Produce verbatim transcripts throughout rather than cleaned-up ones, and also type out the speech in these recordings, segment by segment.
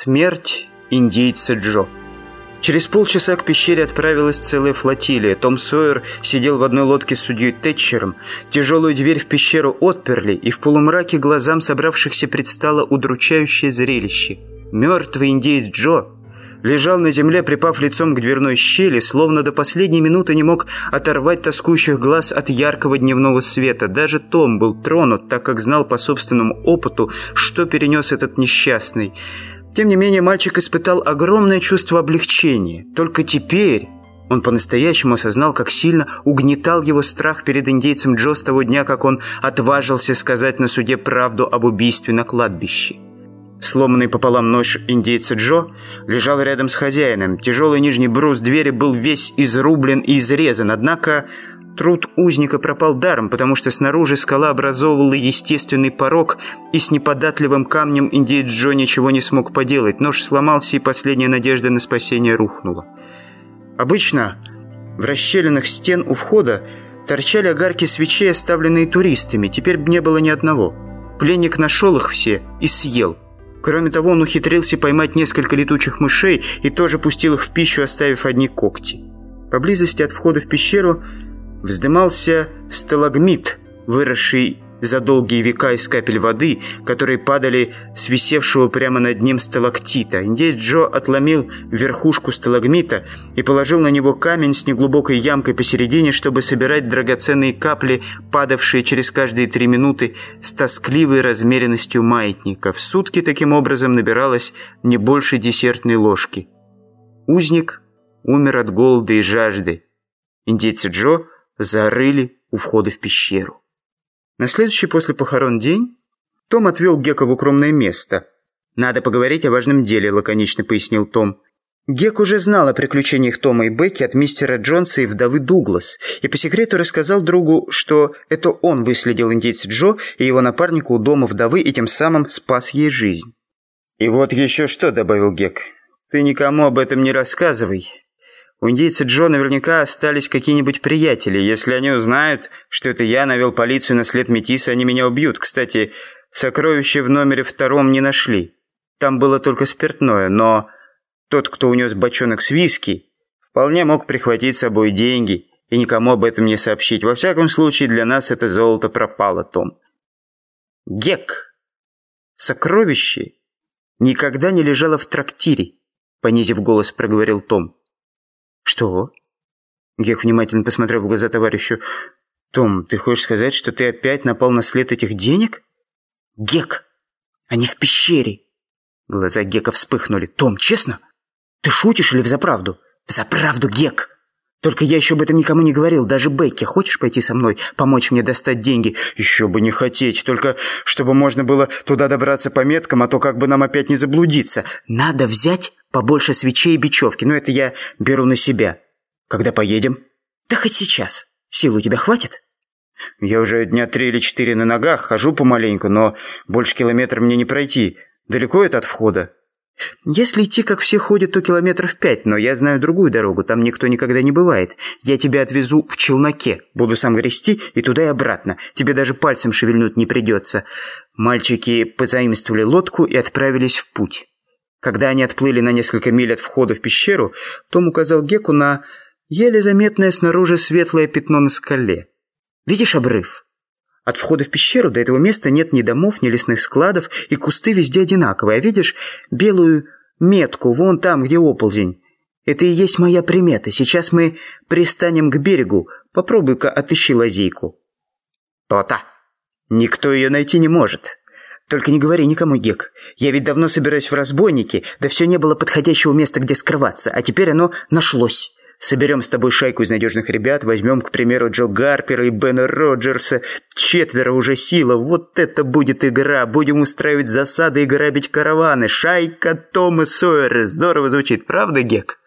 Смерть индейца Джо. Через полчаса к пещере отправилась целая флотилия. Том Сойер сидел в одной лодке с судьей Тэтчером. Тяжелую дверь в пещеру отперли, и в полумраке глазам собравшихся предстало удручающее зрелище. Мертвый индеец Джо лежал на земле, припав лицом к дверной щели, словно до последней минуты не мог оторвать тоскующих глаз от яркого дневного света. Даже Том был тронут, так как знал по собственному опыту, что перенес этот несчастный. Тем не менее, мальчик испытал огромное чувство облегчения. Только теперь он по-настоящему осознал, как сильно угнетал его страх перед индейцем Джо с того дня, как он отважился сказать на суде правду об убийстве на кладбище. Сломанный пополам нож индейца Джо лежал рядом с хозяином. Тяжелый нижний брус двери был весь изрублен и изрезан. Однако труд узника пропал даром, потому что снаружи скала образовывала естественный порог, и с неподатливым камнем индеец Джо ничего не смог поделать. Нож сломался, и последняя надежда на спасение рухнула. Обычно в расщелинах стен у входа торчали огарки свечей, оставленные туристами. Теперь не было ни одного. Пленник нашел их все и съел. Кроме того, он ухитрился поймать несколько летучих мышей и тоже пустил их в пищу, оставив одни когти. Поблизости от входа в пещеру вздымался сталагмит, выросший за долгие века из капель воды, которые падали с висевшего прямо над ним сталактита. Индеец Джо отломил верхушку сталагмита и положил на него камень с неглубокой ямкой посередине, чтобы собирать драгоценные капли, падавшие через каждые три минуты с тоскливой размеренностью маятника. В сутки таким образом набиралось не больше десертной ложки. Узник умер от голода и жажды. Индейца Джо зарыли у входа в пещеру. На следующий после похорон день Том отвел Гека в укромное место. «Надо поговорить о важном деле», — лаконично пояснил Том. Гек уже знал о приключениях Тома и Бекки от мистера Джонса и вдовы Дуглас, и по секрету рассказал другу, что это он выследил индейца Джо и его напарника у дома вдовы и тем самым спас ей жизнь. «И вот еще что», — добавил Гек, — «ты никому об этом не рассказывай. У индейца Джо наверняка остались какие-нибудь приятели. Если они узнают, что это я навел полицию на след метиса, они меня убьют. Кстати, сокровища в номере втором не нашли. Там было только спиртное, но тот, кто унес бочонок с виски, вполне мог прихватить с собой деньги и никому об этом не сообщить. Во всяком случае, для нас это золото пропало, Том». «Гек, сокровище никогда не лежало в трактире», — понизив голос, проговорил Том. «Что?» Гек внимательно посмотрел в глаза товарищу. «Том, ты хочешь сказать, что ты опять напал на след этих денег?» «Гек, они в пещере!» Глаза Гека вспыхнули. «Том, честно? Ты шутишь или взаправду?» «Взаправду, Гек! Только я еще об этом никому не говорил, даже Бекке. Хочешь пойти со мной, помочь мне достать деньги?» «Еще бы не хотеть, только чтобы можно было туда добраться по меткам, а то как бы нам опять не заблудиться». «Надо взять побольше свечей и бечевки, но это я беру на себя». «Когда поедем?» «Да хоть сейчас. Сил у тебя хватит?» «Я уже дня три или четыре на ногах, хожу помаленьку, но больше километра мне не пройти. Далеко это от входа?» «Если идти, как все ходят, то километров пять, но я знаю другую дорогу, там никто никогда не бывает. Я тебя отвезу в челноке, буду сам грести и туда и обратно. Тебе даже пальцем шевельнуть не придется». Мальчики позаимствовали лодку и отправились в путь. Когда они отплыли на несколько миль от входа в пещеру, Том указал Геку на еле заметное снаружи светлое пятно на скале. «Видишь обрыв? От входа в пещеру до этого места нет ни домов, ни лесных складов, и кусты везде одинаковые. А видишь белую метку вон там, где оползень? Это и есть моя примета. Сейчас мы пристанем к берегу. Попробуй-ка отыщи лазейку». «То-то! Никто ее найти не может. Только не говори никому, Гек. Я ведь давно собираюсь в разбойники, да все не было подходящего места, где скрываться. А теперь оно нашлось. Соберем с тобой шайку из надежных ребят, возьмем, к примеру, Джо Гарпера и Бена Роджерса. Четверо уже сила. Вот это будет игра. Будем устраивать засады и грабить караваны. Шайка Тома Сойера. Здорово звучит, правда, Гек?»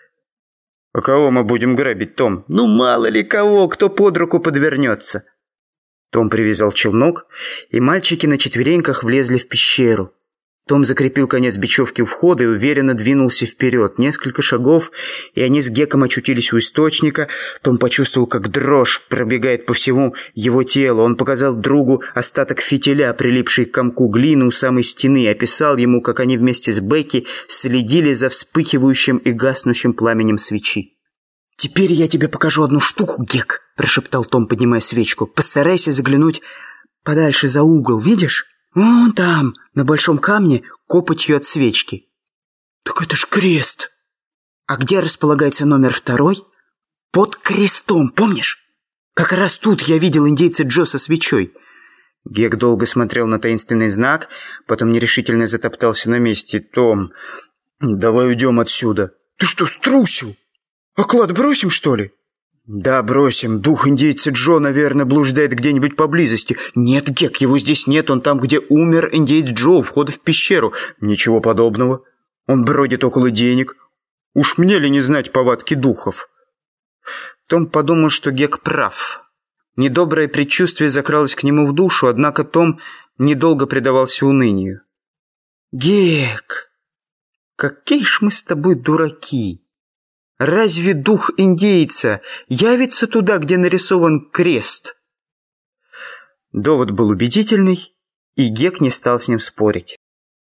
«А кого мы будем грабить, Том?» «Ну, мало ли кого, кто под руку подвернется». Том привязал челнок, и мальчики на четвереньках влезли в пещеру. Том закрепил конец бечевки у входа и уверенно двинулся вперед. Несколько шагов, и они с Геком очутились у источника. Том почувствовал, как дрожь пробегает по всему его телу. Он показал другу остаток фитиля, прилипший к комку глины у самой стены, и описал ему, как они вместе с Бекки следили за вспыхивающим и гаснущим пламенем свечи. «Теперь я тебе покажу одну штуку, Гек», – прошептал Том, поднимая свечку. «Постарайся заглянуть подальше за угол, видишь? Вон там, на большом камне, копотью от свечки». «Так это ж крест!» «А где располагается номер второй?» «Под крестом, помнишь? Как раз тут я видел индейца Джо со свечой». Гек долго смотрел на таинственный знак, потом нерешительно затоптался на месте. «Том, давай уйдем отсюда». «Ты что, струсил? А клад бросим, что ли?» «Да, бросим. Дух индейца Джо, наверное, блуждает где-нибудь поблизости». «Нет, Гек, его здесь нет. Он там, где умер индейец Джо, у входа в пещеру». «Ничего подобного. Он бродит около денег. Уж мне ли не знать повадки духов?» Том подумал, что Гек прав. Недоброе предчувствие закралось к нему в душу, однако Том недолго предавался унынию. «Гек, какие ж мы с тобой дураки! Разве дух индейца явится туда, где нарисован крест?» Довод был убедительный, и Гек не стал с ним спорить.